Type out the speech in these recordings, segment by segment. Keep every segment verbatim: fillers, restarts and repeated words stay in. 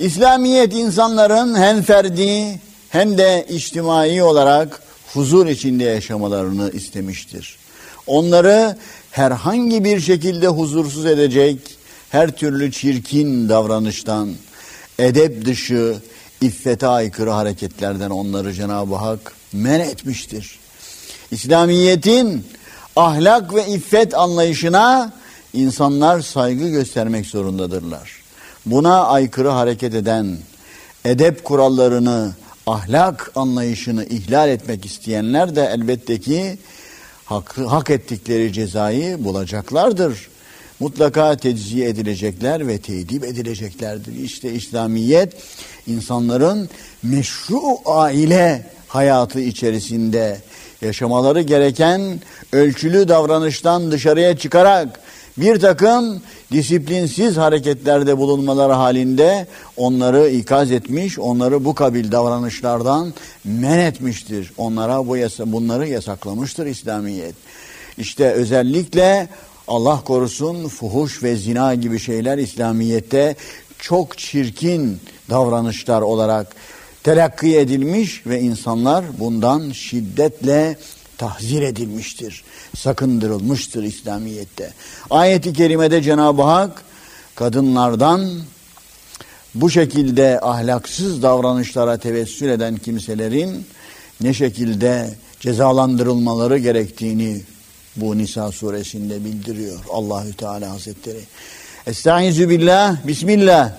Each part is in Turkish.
İslamiyet insanların hem ferdi hem de içtimai olarak huzur içinde yaşamalarını istemiştir. Onları herhangi bir şekilde huzursuz edecek her türlü çirkin davranıştan, edep dışı, iffete aykırı hareketlerden onları Cenab-ı Hak men etmiştir. İslamiyet'in ahlak ve iffet anlayışına insanlar saygı göstermek zorundadırlar. Buna aykırı hareket eden, edep kurallarını, ahlak anlayışını ihlal etmek isteyenler de elbette ki hak, hak ettikleri cezayı bulacaklardır. Mutlaka tecziye edilecekler ve tedip edileceklerdir. İşte İslamiyet insanların meşru aile hayatı içerisinde yaşamaları gereken ölçülü davranıştan dışarıya çıkarak bir takım disiplinsiz hareketlerde bulunmaları halinde onları ikaz etmiş, onları bu kabil davranışlardan men etmiştir. Onlara bu yasa, bunları yasaklamıştır İslamiyet. İşte özellikle Allah korusun fuhuş ve zina gibi şeyler İslamiyet'te çok çirkin davranışlar olarak telakki edilmiş ve insanlar bundan şiddetle tahzir edilmiştir, sakındırılmıştır İslamiyet'te. Ayet-i kerimede Cenab-ı Hak kadınlardan bu şekilde ahlaksız davranışlara tevessül eden kimselerin ne şekilde cezalandırılmaları gerektiğini bu Nisa suresinde bildiriyor Allahü Teala Hazretleri. Estaizu billah, bismillah.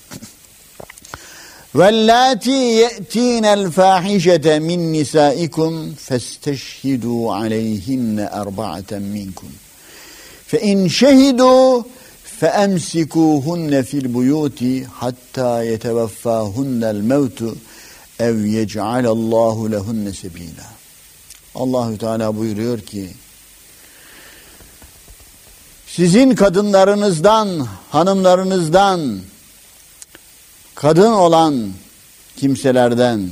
وَاللَّاتِي يَأْتِينَ الْفَاحِشَةَ مِنْ نِسَائِكُمْ فَاسْتَشْهِدُوا عَلَيْهِنَّ أَرْبَعَةً مِنْكُمْ فَإِنْ شَهِدُوا فَأَمْسِكُوهُنَّ فِي الْبُيُوتِ حَتَّى يَتَوَفَّاهُنَّ الْمَوْتُ اَوْ يَجْعَلَ اللّٰهُ لَهُنَّ سَب۪يلًا. Allahü Teala buyuruyor ki, sizin kadınlarınızdan, hanımlarınızdan, kadın olan kimselerden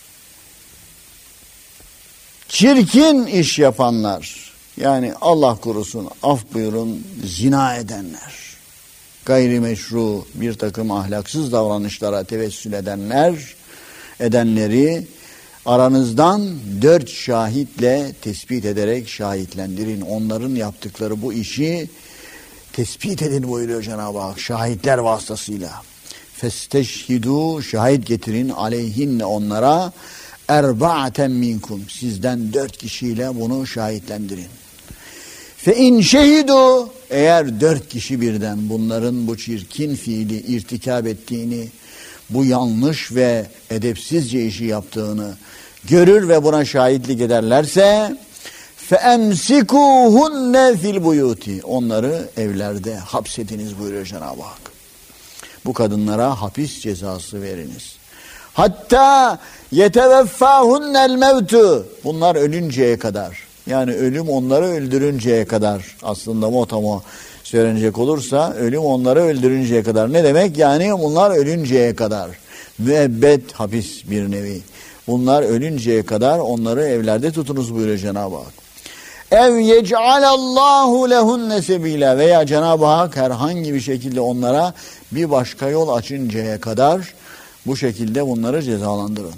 çirkin iş yapanlar, yani Allah korusun, af buyurun, zina edenler, gayrimeşru bir takım ahlaksız davranışlara tevessül edenler, edenleri aranızdan dört şahitle tespit ederek şahitlendirin. Onların yaptıkları bu işi tespit edin buyuruyor Cenab-ı Hak şahitler vasıtasıyla. Festeşhidû, şahit getirin, aleyhinne onlara, erba'aten minkum, sizden dört kişiyle bunu şahitlendirin. Fe in şehidû, eğer dört kişi birden bunların bu çirkin fiili irtikab ettiğini, bu yanlış ve edepsizce işi yaptığını görür ve buna şahitlik ederlerse, fe emsikuhunne fil buyuti, onları evlerde hapsediniz buyuruyor Cenab-ı Hak. Bu kadınlara hapis cezası veriniz. Hatta yeteveffâhunnel mevtu, bunlar ölünceye kadar, yani ölüm onları öldürünceye kadar, aslında motamo söylenecek olursa ölüm onları öldürünceye kadar. Ne demek? Yani bunlar ölünceye kadar. Müebbet hapis bir nevi. Bunlar ölünceye kadar onları evlerde tutunuz buyuruyor Cenab-ı Hak. Ev yec'alallahu lehunne sebila, veya Cenab-ı Hak herhangi bir şekilde onlara bir başka yol açıncaya kadar bu şekilde bunları cezalandırın.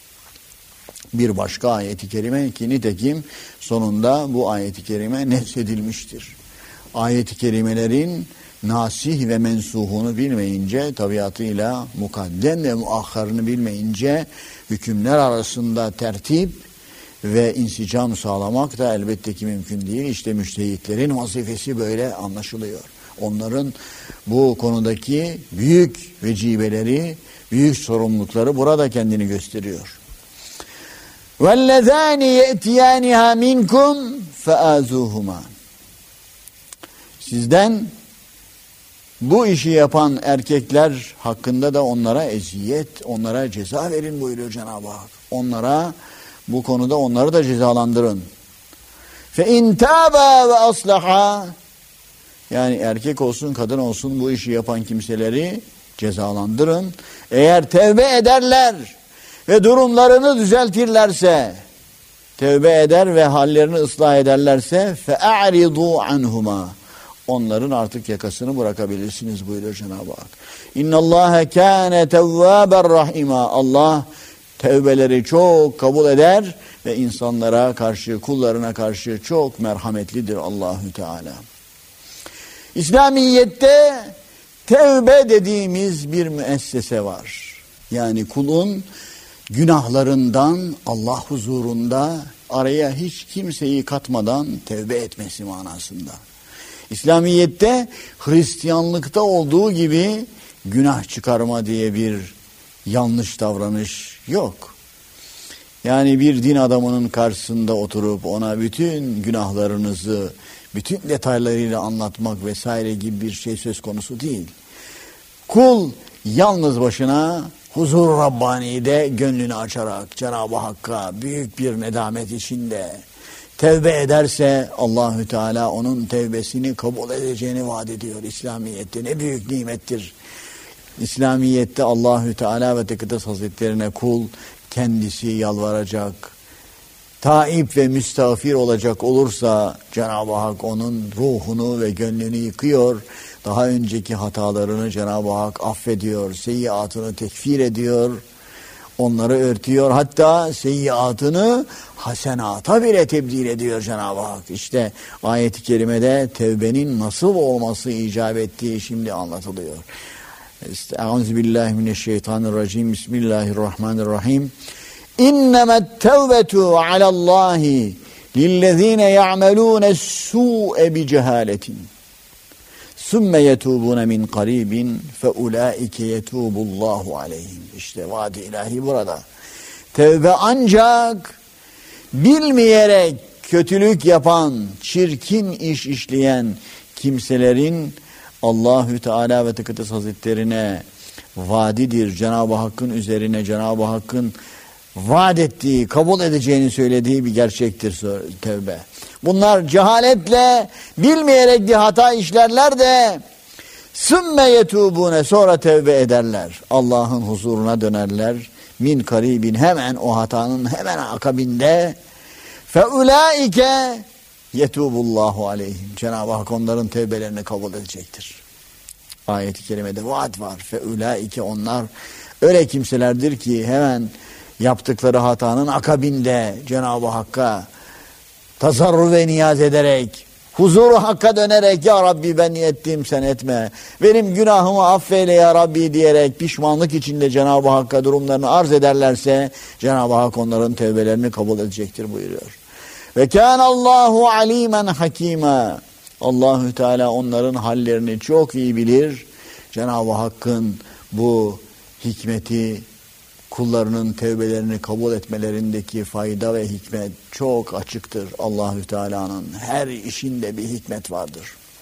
Bir başka ayet-i kerime ki nitekim sonunda bu ayet-i kerime nesedilmiştir. Ayet-i kerimelerin nasih ve mensuhunu bilmeyince, tabiatıyla mukaddem ve muahharını bilmeyince hükümler arasında tertip ve insicam sağlamak da elbette ki mümkün değil. İşte müştehitlerin vazifesi böyle anlaşılıyor. Onların bu konudaki büyük vecibeleri, büyük sorumlulukları burada kendini gösteriyor. وَالَّذَانِ يَأْتِيَانِهَا مِنْكُمْ فَآذُوهُمَا. Sizden bu işi yapan erkekler hakkında da onlara eziyet, onlara ceza verin buyuruyor Cenab-ı Hak. Onlara bu konuda onları da cezalandırın. فَاِنْ تَابَا وَأَصْلَحَا, yani erkek olsun kadın olsun bu işi yapan kimseleri cezalandırın. Eğer tevbe ederler ve durumlarını düzeltirlerse, tevbe eder ve hallerini ıslah ederlerse فَاَعْرِضُوا عَنْهُمَا, onların artık yakasını bırakabilirsiniz buyuruyor Cenab-ı Hak. İnnallâhe kâne tevvâber rahîmâ. Allah tevbeleri çok kabul eder ve insanlara karşı, kullarına karşı çok merhametlidir Allahü Teala. İslamiyet'te tevbe dediğimiz bir müessese var. Yani kulun günahlarından Allah huzurunda araya hiç kimseyi katmadan tevbe etmesi manasında. İslamiyet'te Hristiyanlıkta olduğu gibi günah çıkarma diye bir yanlış davranış yok. Yani bir din adamının karşısında oturup ona bütün günahlarınızı bütün detaylarıyla anlatmak vesaire gibi bir şey söz konusu değil. Kul yalnız başına huzur Rabbani'de gönlünü açarak Cenab-ı Hakk'a büyük bir nedamet içinde tevbe ederse Allahü Teala onun tevbesini kabul edeceğini vaat ediyor. İslamiyet'te ne büyük nimettir. İslamiyet'te Allahü Teala ve Tekaddes Hazretlerine kul kendisi yalvaracak, taib ve müstağfir olacak olursa Cenab-ı Hak onun ruhunu ve gönlünü yıkıyor. Daha önceki hatalarını Cenab-ı Hak affediyor, seyyiatını tekfir ediyor, onları örtüyor. Hatta seyyiatını hasenata bile tebdil ediyor Cenab-ı Hak. İşte ayet-i kerimede tevbenin nasıl olması icap ettiği şimdi anlatılıyor. Euzubillahimineşşeytanirracim. Bismillahirrahmanirrahim. İnnemet tevbetu alallahi lillezine ya'melûne's-sû'e bicehâletin sümme yetûbûne min qarîbin fe ulâike yetûbullâhu aleyhim. İşte vaad-i ilahi burada. Tevbe ancak bilmeyerek kötülük yapan, çirkin iş işleyen kimselerin Allahü Teala ve Tekaddes Hazretlerine vaadidir. Cenab-ı Hakk'ın üzerine Cenab-ı Hakk'ın vaat ettiği, kabul edeceğini söylediği bir gerçektir tevbe. Bunlar cehaletle, bilmeyerek bir hata işlerler de sümme yetûbûne, sonra tevbe ederler. Allah'ın huzuruna dönerler. Min karibin, hemen o hatanın hemen akabinde fe ulaike yetûbullahu aleyhim. Cenab-ı Hak onların tevbelerini kabul edecektir. Ayet-i kerimede vaat var. Fe ulaike, onlar öyle kimselerdir ki hemen yaptıkları hatanın akabinde Cenab-ı Hakk'a tazarru ve niyaz ederek, huzuru Hakk'a dönerek ya Rabbi ben ettim sen etme, benim günahımı affeyle ya Rabbi diyerek pişmanlık içinde Cenab-ı Hakk'a durumlarını arz ederlerse Cenab-ı Hak onların tevbelerini kabul edecektir buyuruyor. Ve kânallâhu alîmen hakîmâ. Allahü Teala onların hallerini çok iyi bilir. Cenab-ı Hakk'ın bu hikmeti, kullarının tevbelerini kabul etmelerindeki fayda ve hikmet çok açıktır. Allahü Teala'nın her işinde bir hikmet vardır.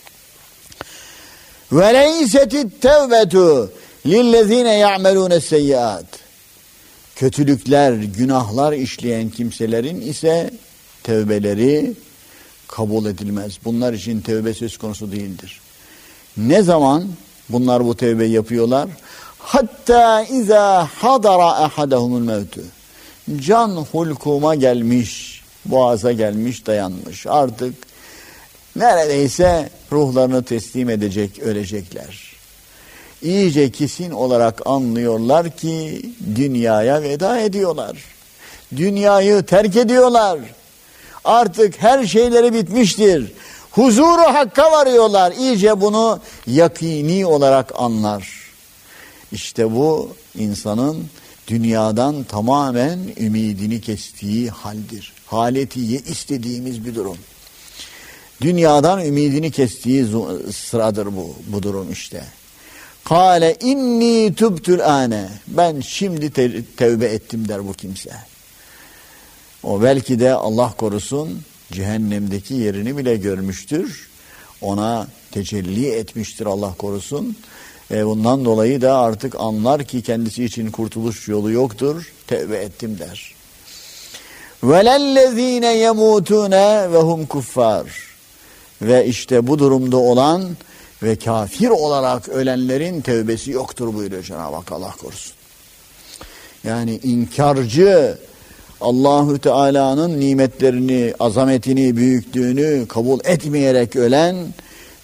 Ve leysetit tevbetu lillezine ya'melûne seyyiat. Kötülükler, günahlar işleyen kimselerin ise tevbeleri kabul edilmez. Bunlar için tevbe söz konusu değildir. Ne zaman bunlar bu tevbe yapıyorlar? Hatta izâ hadara ahadahumul mevtü. Can hulkuma gelmiş, boğaza gelmiş, dayanmış. Artık neredeyse ruhlarını teslim edecek, ölecekler. İyice kesin olarak anlıyorlar ki dünyaya veda ediyorlar. Dünyayı terk ediyorlar. Artık her şeyleri bitmiştir. Huzuru Hakk'a varıyorlar. İyice bunu yakini olarak anlar. İşte bu insanın dünyadan tamamen ümidini kestiği haldir. Haletiye istediğimiz bir durum. Dünyadan ümidini kestiği sıradır bu, bu durum işte. Kâle inni tübtül âne. Ben şimdi te- tevbe ettim der bu kimse. O belki de Allah korusun cehennemdeki yerini bile görmüştür. Ona tecelli etmiştir Allah korusun. E bundan dolayı da artık anlar ki kendisi için kurtuluş yolu yoktur. Tevbe ettim der. Velellezine yemutune ve hum kuffar. Ve işte bu durumda olan ve kafir olarak ölenlerin tevbesi yoktur buyuruyor Cenab-ı Hak, Allah korusun. Yani inkarcı, Allahü Teala'nın nimetlerini, azametini, büyüklüğünü kabul etmeyerek ölen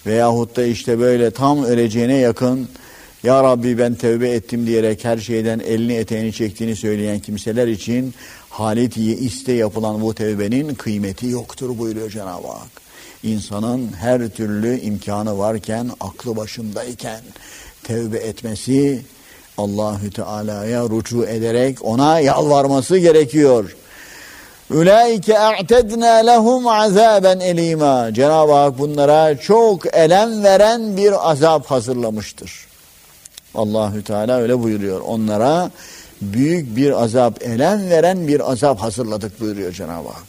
veyahut da işte böyle tam öleceğine yakın ya Rabbi ben tevbe ettim diyerek her şeyden elini eteğini çektiğini söyleyen kimseler için haletiye iste yapılan bu tevbenin kıymeti yoktur buyuruyor Cenab-ı Hak. İnsanın her türlü imkanı varken, aklı başındayken tevbe etmesi, Allahü Teala'ya rücu ederek ona yalvarması gerekiyor. Ulaike a'tedna lehum azaben elima. Cenab-ı Hak bunlara çok elem veren bir azap hazırlamıştır. Allahü Teala öyle buyuruyor. Onlara büyük bir azap, elem veren bir azap hazırladık buyuruyor Cenab-ı Hak.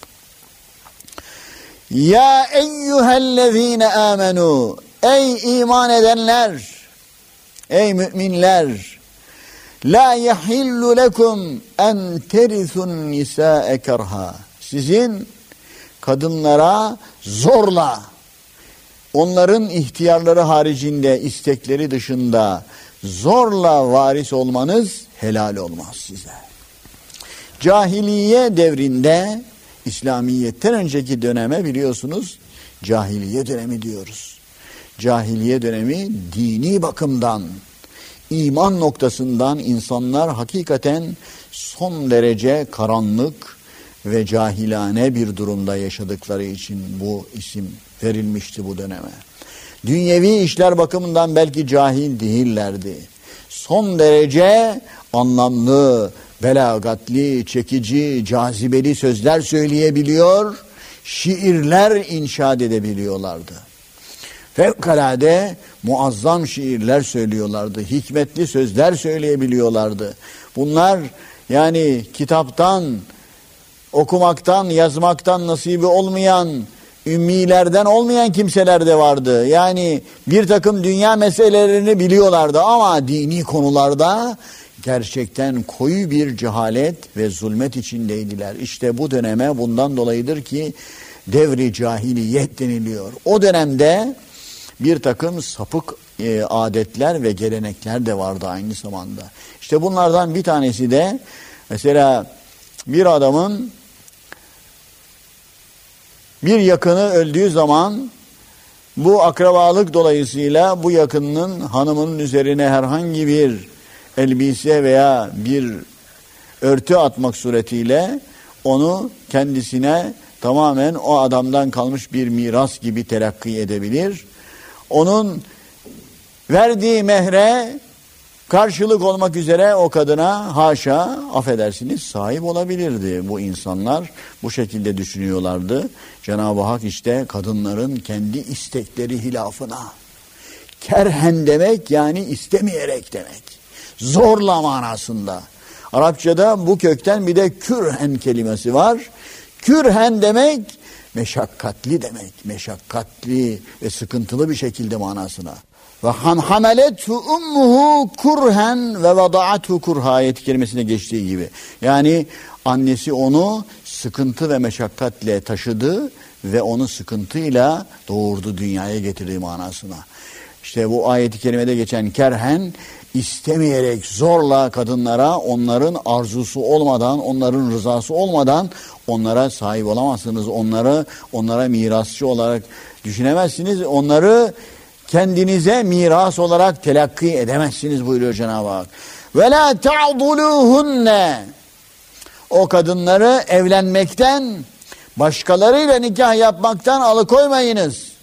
Ya eyyühellezine amenu. Ey iman edenler, ey müminler, la yahillu lekum en terithun nisa'e kerha. Sizin kadınlara zorla, onların ihtiyarları haricinde, istekleri dışında zorla varis olmanız helal olmaz size. Cahiliye devrinde, İslamiyet'ten önceki döneme biliyorsunuz cahiliye dönemi diyoruz. Cahiliye dönemi dini bakımdan, iman noktasından insanlar hakikaten son derece karanlık ve cahilane bir durumda yaşadıkları için bu isim verilmişti bu döneme. Dünyevi işler bakımından belki cahil değillerdi. Son derece anlamlı, belagatli, çekici, cazibeli sözler söyleyebiliyor, şiirler inşa edebiliyorlardı. Fevkalade muazzam şiirler söylüyorlardı, hikmetli sözler söyleyebiliyorlardı. Bunlar yani kitaptan, okumaktan, yazmaktan nasibi olmayan, ümmilerden olmayan kimseler de vardı. Yani bir takım dünya meselelerini biliyorlardı ama dini konularda gerçekten koyu bir cehalet ve zulmet içindeydiler. İşte bu döneme bundan dolayıdır ki devri cahiliyet deniliyor. O dönemde bir takım sapık e, adetler ve gelenekler de vardı aynı zamanda. İşte bunlardan bir tanesi de mesela bir adamın bir yakını öldüğü zaman bu akrabalık dolayısıyla bu yakınının hanımının üzerine herhangi bir elbise veya bir örtü atmak suretiyle onu kendisine tamamen o adamdan kalmış bir miras gibi telakki edebilir. Onun verdiği mehre karşılık olmak üzere o kadına haşa affedersiniz sahip olabilirdi. Bu insanlar bu şekilde düşünüyorlardı. Cenab-ı Hak işte kadınların kendi istekleri hilafına. Kerhen demek yani istemeyerek demek. Zorla manasında. Arapçada bu kökten bir de kürhen kelimesi var. Kürhen demek meşakkatli demek. Meşakkatli ve sıkıntılı bir şekilde manasına. Ve hamaletu ummuhu kurhen ve vada'athu kurha ayet-i kerimesine geçtiği gibi. Yani annesi onu sıkıntı ve meşakkatle taşıdı ve onu sıkıntıyla doğurdu, dünyaya getirdiği manasına. İşte bu ayet-i kerimede geçen kerhen istemeyerek zorla kadınlara onların arzusu olmadan, onların rızası olmadan onlara sahip olamazsınız. Onları onlara mirasçı olarak düşünemezsiniz. Onları kendinize miras olarak telakki edemezsiniz buyuruyor Cenab-ı Hak. Ve la ta'duluhunne. O kadınları evlenmekten, başkalarıyla nikah yapmaktan alıkoymayınız.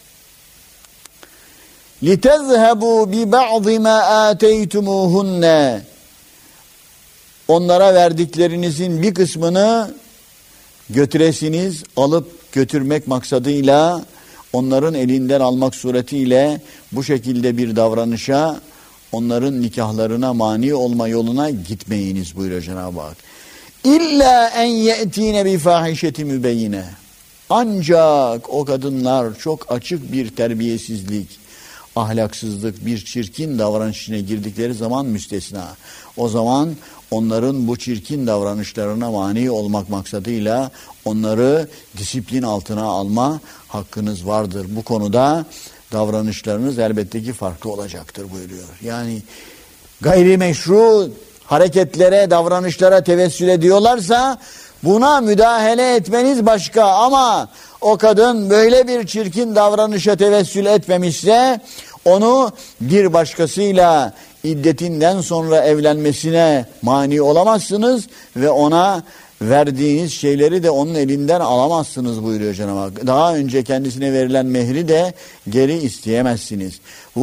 لِتَذْهَبُوا بِبَعْضِ مَا آتَيْتُمُوهُنَّ. Onlara verdiklerinizin bir kısmını götüresiniz, alıp götürmek maksadıyla onların elinden almak suretiyle bu şekilde bir davranışa, onların nikahlarına mani olma yoluna gitmeyiniz buyuruyor Cenab-ı Hak. İlla en ye'tine bi fahişeti mübeyyine. Ancak o kadınlar çok açık bir terbiyesizlik, ahlaksızlık, bir çirkin davranış içine girdikleri zaman müstesna. O zaman onların bu çirkin davranışlarına mani olmak maksadıyla onları disiplin altına alma hakkınız vardır. Bu konuda davranışlarınız elbette ki farklı olacaktır buyuruyor. Yani gayrimeşru hareketlere, davranışlara tevessül ediyorlarsa buna müdahale etmeniz başka ama o kadın böyle bir çirkin davranışa tevessül etmemişse onu bir başkasıyla iddetinden sonra evlenmesine mani olamazsınız ve ona verdiğiniz şeyleri de onun elinden alamazsınız buyuruyor Cenab-ı Hak. Daha önce kendisine verilen mehri de geri isteyemezsiniz.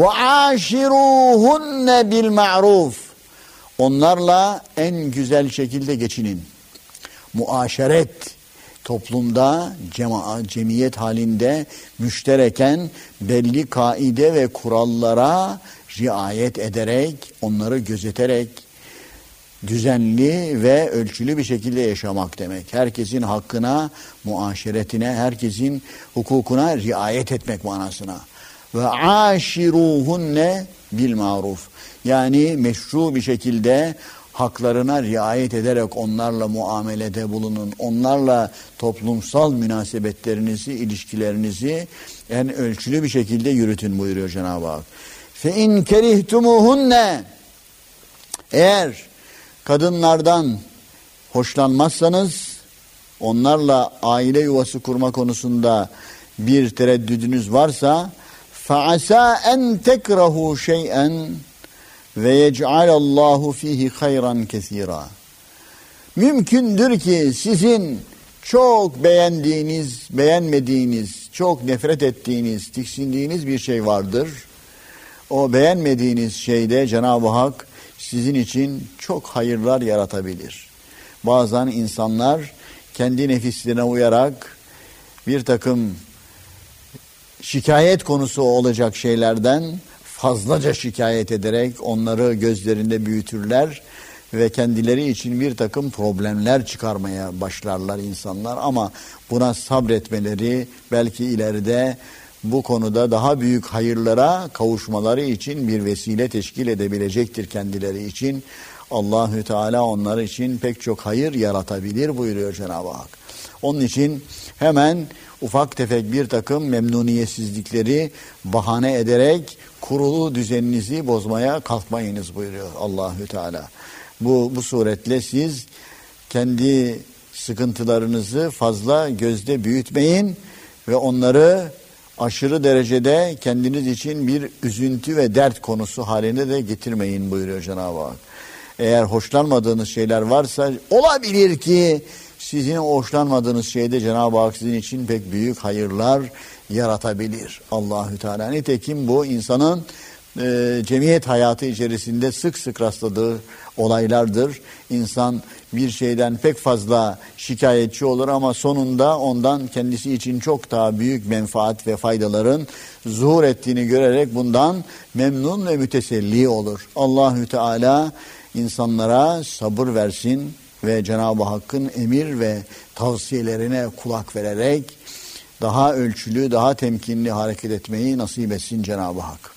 وَعَاشِرُوهُنَّ بِالْمَعْرُوفِ Onlarla en güzel şekilde geçinin. Muaşeret, toplumda, cema, cemiyet halinde müştereken belli kaide ve kurallara riayet ederek, onları gözeterek, düzenli ve ölçülü bir şekilde yaşamak demek. Herkesin hakkına, muaşeretine, herkesin hukukuna riayet etmek manasına. Ve aşiruhunne bil maruf. Yani meşru bir şekilde haklarına riayet ederek onlarla muamelede bulunun. Onlarla toplumsal münasebetlerinizi, ilişkilerinizi en ölçülü bir şekilde yürütün buyuruyor Cenab-ı Hak. Fe in kerihtumuhunne Eğer kadınlardan hoşlanmazsanız, onlarla aile yuvası kurma konusunda bir tereddüdünüz varsa فَعَسَا اَنْ تَكْرَهُ شَيْئًا وَيَجْعَلَ اللّٰهُ ف۪يهِ خَيْرًا كَثِيرًا Mümkündür ki sizin çok beğendiğiniz, beğenmediğiniz, çok nefret ettiğiniz, tiksindiğiniz bir şey vardır. O beğenmediğiniz şeyde Cenab-ı Hak sizin için çok hayırlar yaratabilir. Bazen insanlar kendi nefislerine uyarak bir takım şikayet konusu olacak şeylerden fazlaca şikayet ederek onları gözlerinde büyütürler ve kendileri için bir takım problemler çıkarmaya başlarlar insanlar. Ama buna sabretmeleri belki ileride bu konuda daha büyük hayırlara kavuşmaları için bir vesile teşkil edebilecektir kendileri için. Allahü Teala onlar için pek çok hayır yaratabilir buyuruyor Cenab-ı Hak. Onun için hemen ufak tefek bir takım memnuniyetsizlikleri bahane ederek kurulu düzeninizi bozmaya kalkmayınız buyuruyor Allahü Teala. Bu bu suretle siz kendi sıkıntılarınızı fazla gözde büyütmeyin ve onları aşırı derecede kendiniz için bir üzüntü ve dert konusu haline de getirmeyin buyuruyor Cenab-ı Hak. Eğer hoşlanmadığınız şeyler varsa olabilir ki sizin hoşlanmadığınız şeyde Cenab-ı Hak sizin için pek büyük hayırlar yaratabilir. Allahü Teala nitekim bu insanın e, cemiyet hayatı içerisinde sık sık rastladığı olaylardır. İnsan bir şeyden pek fazla şikayetçi olur ama sonunda ondan kendisi için çok daha büyük menfaat ve faydaların zuhur ettiğini görerek bundan memnun ve müteselli olur. Allahü Teala insanlara sabır versin ve Cenab-ı Hakk'ın emir ve tavsiyelerine kulak vererek daha ölçülü, daha temkinli hareket etmeyi nasip etsin Cenab-ı Hak.